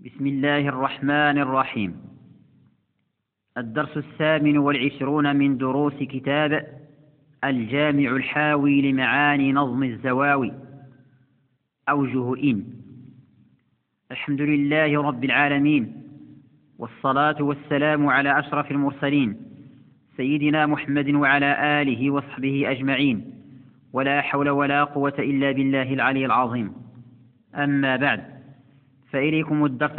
بسم الله الرحمن الرحيم. الدرس 28 من دروس كتاب الجامع الحاوي لمعاني نظم الزواوي. أوجه إن. الحمد لله رب العالمين، والصلاة والسلام على أشرف المرسلين سيدنا محمد وعلى آله وصحبه أجمعين، ولا حول ولا قوة إلا بالله العلي العظيم. أما بعد، فإليكم الدرس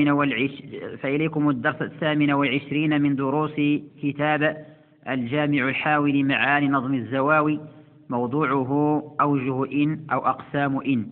الثامن والعشرين من دروس كتاب الجامع الحاوي لمعاني نظم الزواوي، موضوعه أوجه إن أو أقسام إن.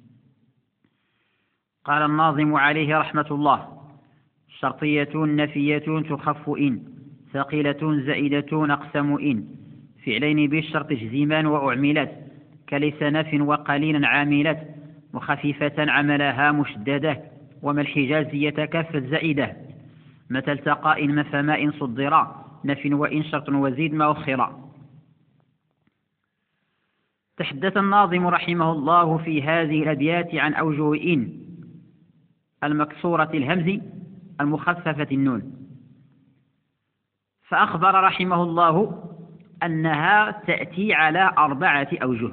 قال الناظم عليه رحمة الله: شرطية نفية تخف إن، ثقيلة زائدة أقسم إن، فعلين بالشرط جزمان وأعملت، كليس نف وقليلا عاملت، وخفيفة عملها مشددة، وما الحجازية كفت زائدة، متى التقى إن فما إن صدرا، نف وإن شرط وزيد ما أخرا. تحدث الناظم رحمه الله في هذه الأبيات عن أوجه إن المكسورة الهمز المخففة النون، فأخبر رحمه الله أنها تأتي على 4 أوجه.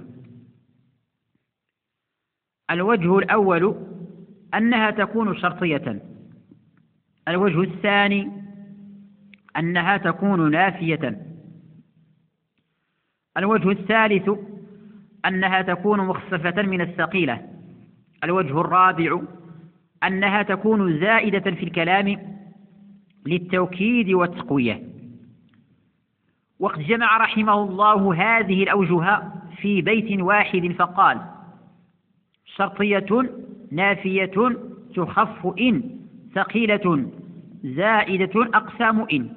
الوجه الأول أنها تكون شرطية، الوجه الثاني أنها تكون نافية، الوجه الثالث أنها تكون مخففة من الثقيلة، الوجه الرابع أنها تكون زائدة في الكلام للتوكيد والتقوية. وقد جمع رحمه الله هذه الأوجه في بيت واحد فقال: شرطية نافية تخف إن، ثقيلة زائدة أقسام إن.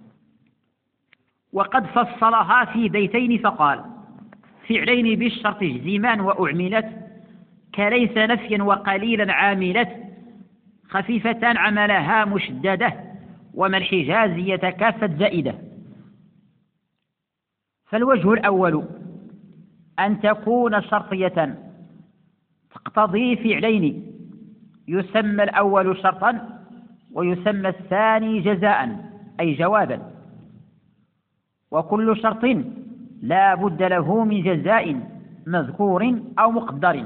وقد فصلها في بيتين فقال: فعلين بالشرط جزمان وأعملت، كليس نفيا وقليلا عاملت، خفيفة عملها مشددة، وما الحجازية كافت زائدة. فالوجه الأول أن تكون شرطية تقتضي فعلين، يسمى الأول شرطا ويسمى الثاني جزاء أي جوابا، وكل شرط لا بد له من جزاء مذكور أو مقدر.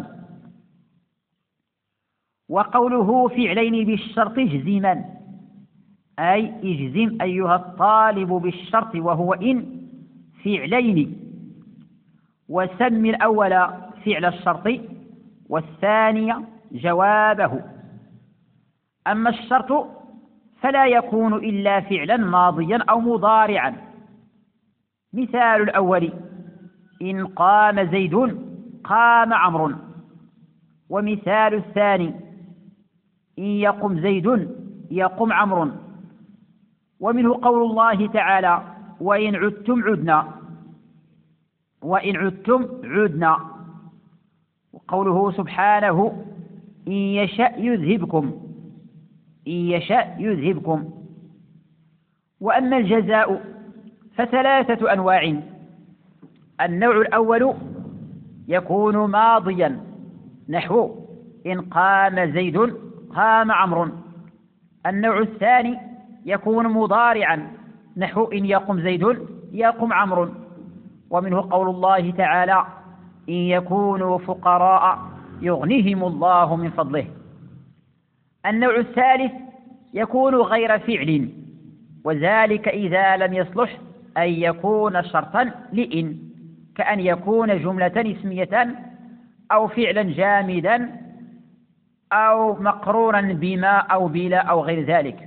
وقوله فعلين بالشرط جزما أي اجزم أيها الطالب بالشرط وهو إن فعلين، وسم الأول فعل الشرط والثاني جوابه. أما الشرط فلا يكون إلا فعلا ماضيا أو مضارعا. مثال الأول: إن قام زيد قام عمرو. ومثال الثاني: إن يقم زيد يقم عمرو. ومنه قول الله تعالى: وإن عدتم عدنا، وإن عدتم عدنا. وقوله سبحانه: إن يشأ يذهبكم، إن يشأ يذهبكم. وأما الجزاء فثلاثة أنواع: النوع الأول يكون ماضيا نحو إن قام زيد قام عمرو. النوع الثاني يكون مضارعا نحو إن يقم زيد يقم عمرو. ومنه قول الله تعالى: إن يكونوا فقراء يغنيهم الله من فضله. النوع الثالث يكون غير فعل، وذلك إذا لم يصلح أن يكون شرطا لإن، كأن يكون جملة اسمية أو فعلا جامدا أو مقرونا بما أو بلا أو غير ذلك.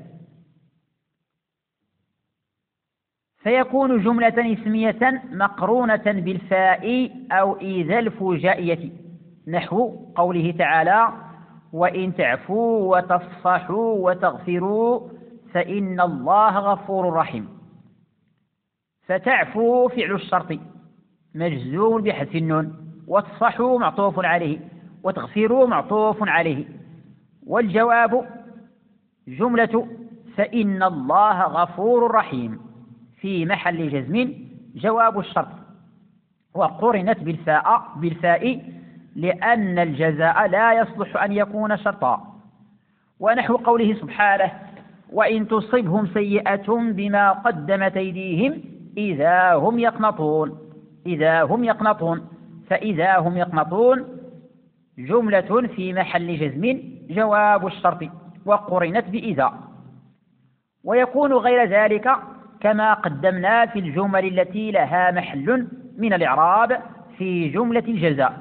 فيكون جملة اسمية مقرونة بالفاء أو إذا الفجائية نحو قوله تعالى: وإن تعفوا وتصفحوا وتغفروا فإن الله غفور رحيم. فتعفوا فعل الشرط مجزوم بحذف النون، وتصفحوا معطوف عليه، وتغفروا معطوف عليه. والجواب جملة فإن الله غفور رحيم في محل جزم جواب الشرط، وقرنت بالفاء لأن الجزاء لا يصلح أن يكون شرطا. ونحو قوله سبحانه: وإن تصبهم سيئة بما قدمت أيديهم إذا هم يقنطون. فإذا هم يقنطون جملة في محل جزم جواب الشرط وقرنت بإذا، ويكون غير ذلك كما قدمنا في الجمل التي لها محل من الإعراب في جملة الجزاء.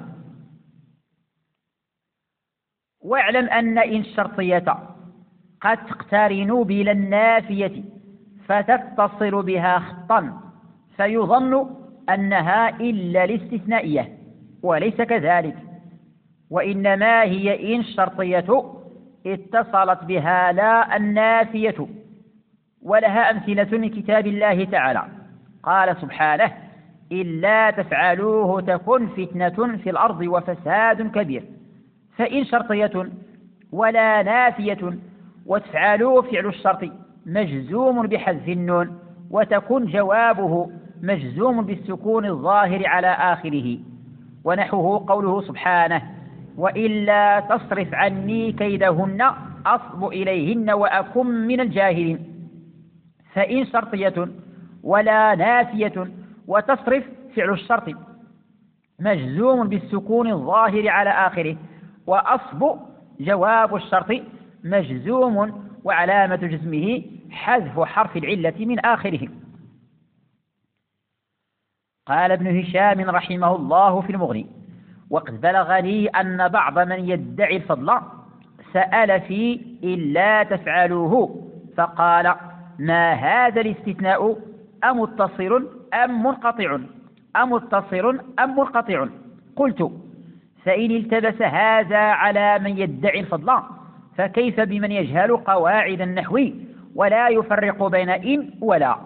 واعلم أن إن الشرطية قد تقترن بلا النافية فتتصل بها خطا فيظن أنها إلا الاستثنائية، وليس كذلك، وإنما هي إن الشرطية اتصلت بها لا النافية. ولها أمثلة من كتاب الله تعالى، قال سبحانه: إلا تفعلوه تكن فتنة في الأرض وفساد كبير. فإن شرطية ولا نافية وتفعلوه فعل الشرط مجزوم بحذف النون، وتكون جوابه مجزوم بالسكون الظاهر على آخره. ونحوه قوله سبحانه: وإلا تصرف عني كيدهن أصب إليهن وأكن من الجاهلين. فإن شرطية ولا نافية وتصرف فعل الشرط مجزوم بالسكون الظاهر على آخره، وأصب جواب الشرط مجزوم وعلامة جزمه حذف حرف العلة من آخره. قال ابن هشام رحمه الله في المغني: وقد بلغني أن بعض من يدعي الفضل سأل في إلا تفعلوه فقال: ما هذا الاستثناء أمتصل أم منقطع؟ قلت: فإن التبس هذا على من يدعي الفضل فكيف بمن يجهل قواعد النحو ولا يفرق بين إن ولا؟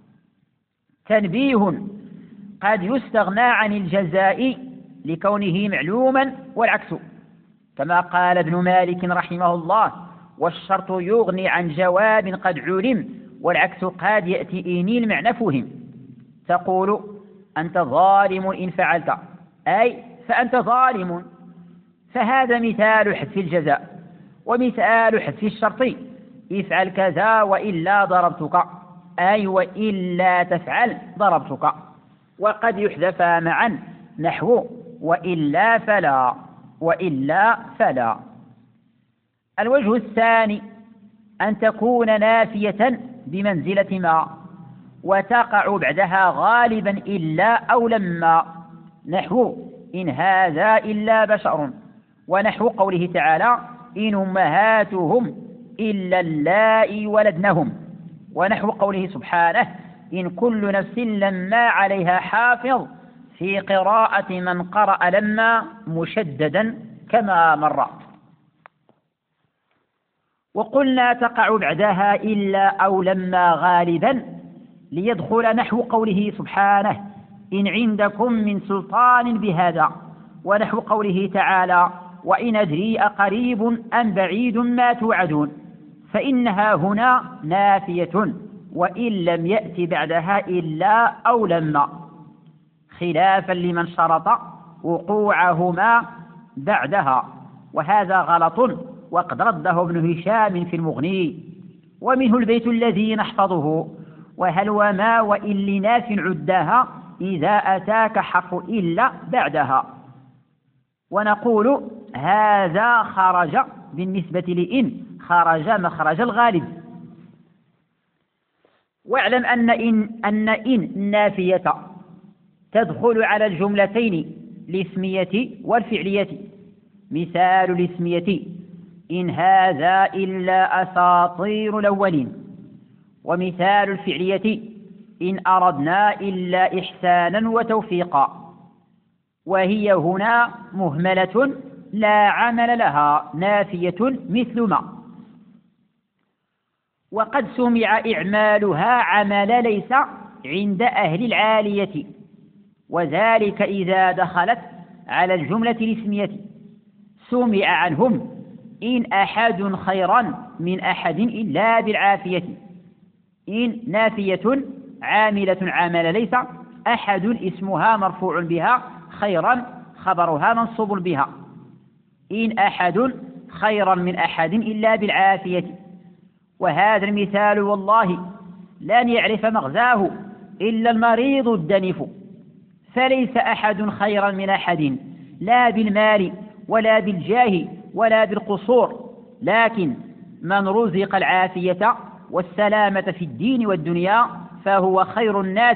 تنبيه: قد يستغنى عن الجزاء لكونه معلوما والعكس، كما قال ابن مالك رحمه الله: والشرط يغني عن جواب قد علم، والعكس قد يأتي إن المعنى فهم. تقول: أنت ظالم إن فعلت، أي فأنت ظالم. فهذا مثال حذف الجزاء. ومثال حذف الشرط: افعل كذا وإلا ضربتك، أي وإلا تفعل ضربتك. وقد يحذف معا نحو وإلا فلا. الوجه الثاني أن تكون نافية بمنزلة ما وتقع بعدها غالبا إلا أو لما، نحو إن هذا إلا بشر، ونحو قوله تعالى: إن أمهاتهم إلا اللائي ولدنهم، ونحو قوله سبحانه: إن كل نفس لما عليها حافظ، في قراءة من قرأ لما مشددا كما مر. وقلنا تقع بعدها إلا أو لما غالبا ليدخل نحو قوله سبحانه: إن عندكم من سلطان بهذا، ونحو قوله تعالى: وإن أدري أقريب أم بعيد ما توعدون، فإنها هنا نافية وإن لم يأت بعدها إلا أو لما، خلافا لمن شرط وقوعهما بعدها، وهذا غلط وقد رده ابن هشام في المغني. ومنه البيت الذي نحفظه: وهل وما وإن لناف عداها إذا أتاك حرف إلا بعدها. ونقول: هذا خرج بالنسبة لإن خرج مخرج الغالب. واعلم أن إن نافية تدخل على الجملتين الاسمية والفعلية. مثال الاسمية: إن هذا إلا أساطير الأولين. ومثال الفعلية: إن أردنا إلا إحسانا وتوفيقا. وهي هنا مهملة لا عمل لها، نافية مثل ما. وقد سمع إعمالها عمل ليس عند أهل العالية، وذلك إذا دخلت على الجملة الاسمية. سمع عنهم: إن أحد خيرا من أحد إلا بالعافية. إن نافية عاملة عمل ليس، أحد اسمها مرفوع بها، خيرا خبرها منصوب بها. إن أحد خيرا من أحد إلا بالعافية. وهذا المثال والله لن يعرف مغزاه إلا المريض الدنف، فليس أحد خيرا من أحد لا بالمال ولا بالجاه ولا بالقصور، لكن من رزق العافية والسلامة في الدين والدنيا فهو خير الناس،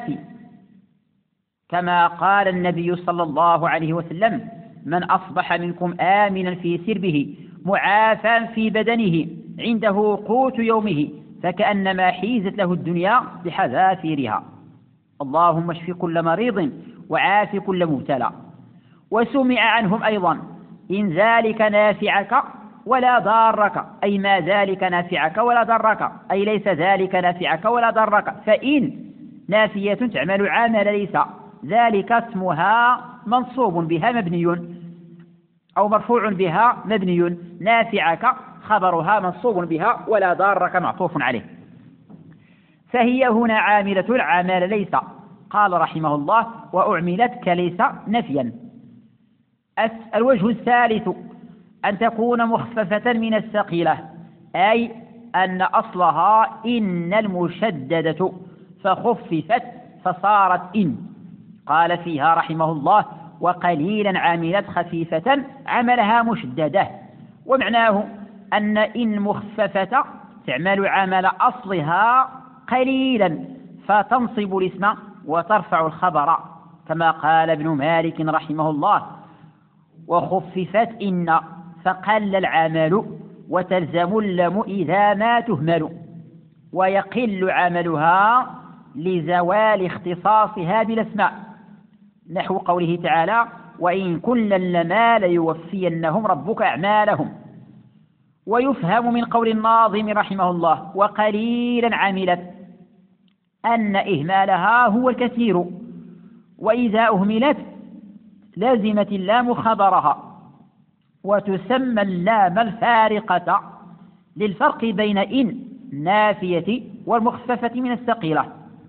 كما قال النبي صلى الله عليه وسلم: من أصبح منكم آمنا في سربه معافى في بدنه عنده قوت يومه فكأنما حيزت له الدنيا بحذافيرها. اللهم اشف كل مريض وعاف كل مبتلى. وسمع عنهم أيضا: إن ذلك نافعك ولا ضارك، أي ما ذلك نافعك ولا ضرك، أي ليس ذلك نافعك ولا ضرك. فإن نافية تعمل عمل ليس، ذلك اسمها منصوب بها مبني أو مرفوع بها مبني، نافعك خبرها منصوب بها، ولا ضارك معطوف عليه. فهي هنا عاملة العمل ليس. قال رحمه الله: وأعملت كليس نفيا. الوجه الثالث أن تكون مخففة من الثقيلة، أي أن أصلها إن المشددة فخففت فصارت إن. قال فيها رحمه الله: وقليلا عملت خفيفة عملها مشددة. ومعناه أن إن مخففة تعمل عمل أصلها قليلا فتنصب الاسم وترفع الخبر، كما قال ابن مالك رحمه الله: وخففت إن فقل العمل وتلزم اللم إذا ما تهمل، ويقل عملها لزوال اختصاصها بالاسماء، نحو قوله تعالى: وإن كلا لما ليوفينهم ربك أعمالهم. ويفهم من قول الناظم رحمه الله: وقليلا عملت، أن إهمالها هو الكثير، وإذا أهملت لازمت اللام خبرها، وتسمى اللام الفارقة للفرق بين إن نافية والمخففة من الثقيلة.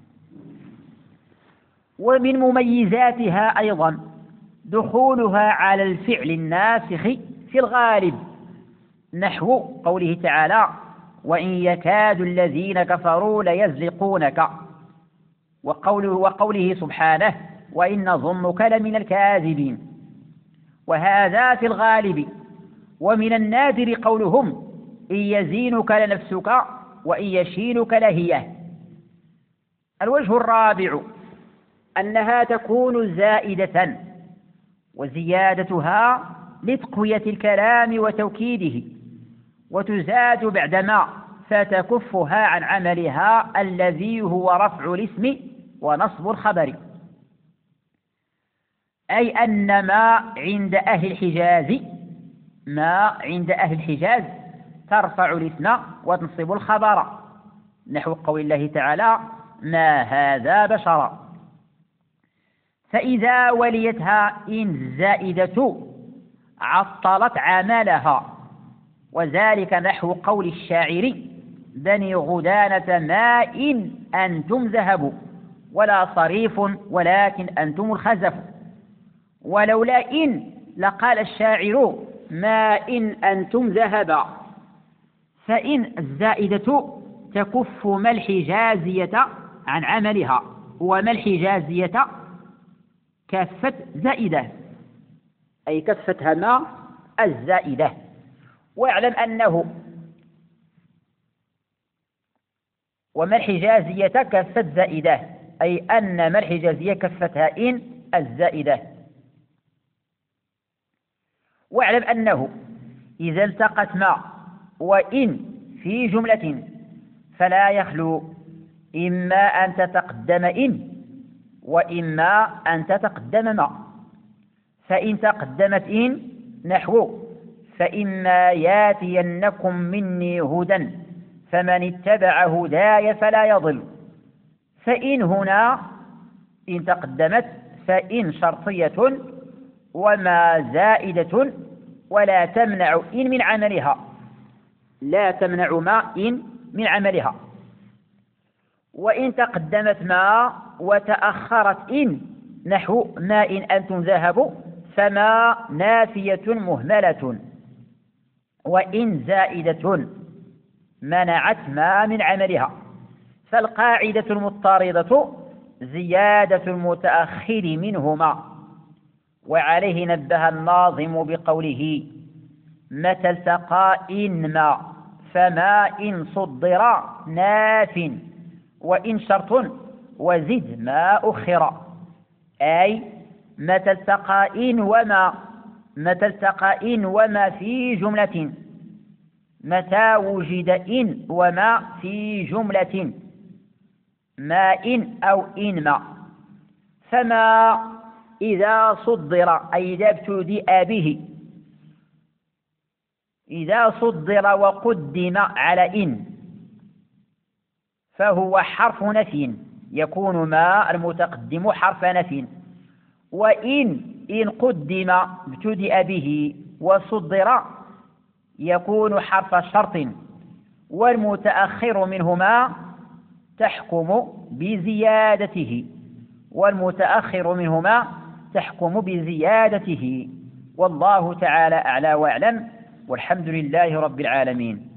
ومن مميزاتها أيضا دخولها على الفعل الناسخ في الغالب، نحو قوله تعالى: وإن يكاد الذين كفروا ليزلقونك، وقوله سبحانه: وإن نظنك لمن الكاذبين. وهذا في الغالب. ومن النادر قولهم: إن يزينك لنفسك وإن يشينك لهيه. الوجه الرابع أنها تكون زائدة، وزيادتها لتقوية الكلام وتوكيده، وتزاد بعدما فتكفها عن عملها الذي هو رفع الاسم ونصب الخبر. أي أن ما عند أهل الحجاز ترفع الاسم وتنصب الخبر، نحو قول الله تعالى: ما هذا بشرا. فإذا وليتها إن زائدة عطلت عملها، وذلك نحو قول الشاعر: بني غدانة ما إن أنتم ذهب ولا صريف ولكن أنتم الخزف. ولولا إن لقال الشاعر: ما إن أنتم ذهب. فإن الزائدة تكف ما الحجازية عن عملها، وما الحجازية كفت زائدة، أي كفتها ما الزائدة. واعلم أنه وما الحجازية كفت زائدة، أي أن ما الحجازية كفتها إن الزائدة. واعلم أنه إذا التقت ما وإن في جملة فلا يخلو إما أن تتقدم إن وإما أن تتقدم ما. فإن تقدمت إن نحو: فإما ياتينكم مني هدى فمن اتبع هداي فلا يضل. فإن هنا إن تقدمت فإن شرطية وما زائدة، ولا تمنع إن من عملها، لا تمنع ما إن من عملها. وإن تقدمت ما وتأخرت إن نحو: ما إن أنتم ذهبوا، فما نافية مهملة، وإن زائدة منعت ما من عملها. فالقاعدة المضطردة زيادة المتأخر منهما. وعليه نبه الناظم بقوله: متى التقى إنما فما إن صدر ناف، وإن شرط وزد ما أخر. أي متى التقى إن وما في جملة، متى وجد إن وما في جملة، ما إن أو إنما. فما إذا صدر أي إذا ابتدأ به، إذا صدر وقدم على إن فهو حرف نفي، يكون ما المتقدم حرف نفي. وإن قدم ابتدأ به وصدر يكون حرف شرط، والمتأخر منهما تحكم بزيادته، والله تعالى أعلى وأعلم، والحمد لله رب العالمين.